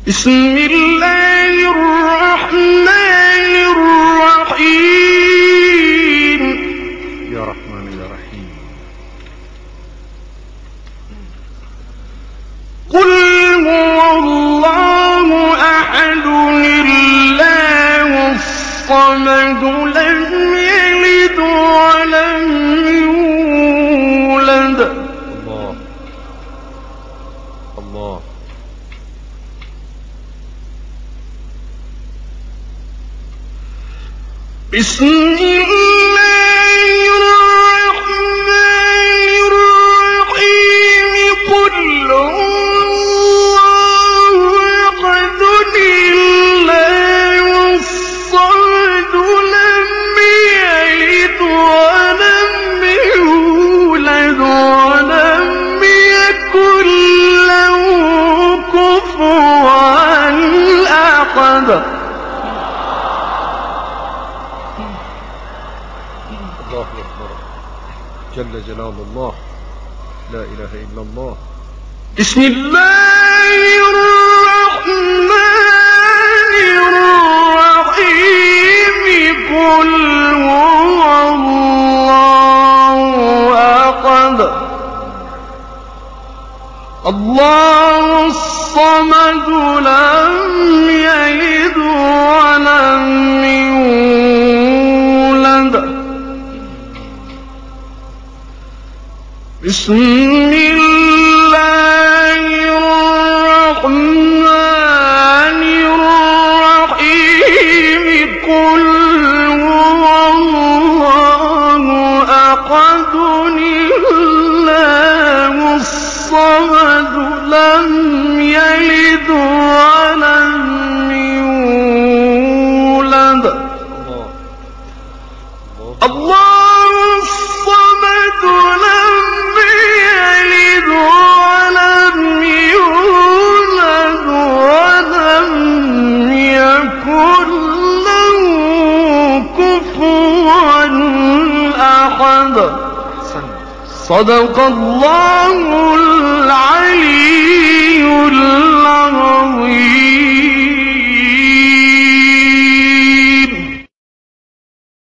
بسم الله الرحمن الرحيم. يا رحمن يا رحيم. قل هو الله أحد الله الصمد لم يلد ولم يولد. الله الله. بسم الله الرحمن الرحيم. قل هو الله أحد الله الصمد لم يلد ولم يولد ولم يكن له كفوا أحد. الله أكبر جل جلال الله. لا إله إلا الله. بسم الله الرحمن الرحيم. قل هو الله أحد الله الصمد لم يلد ولم يولد. بسم الله الرحمن الرحيم. قل هو الله أحد الله الصمد لم يلد ولم يولد. الله الصمد لم يلد ولم يولد ولم يكن له كفوا أحد. صدق الله العلي العظيم.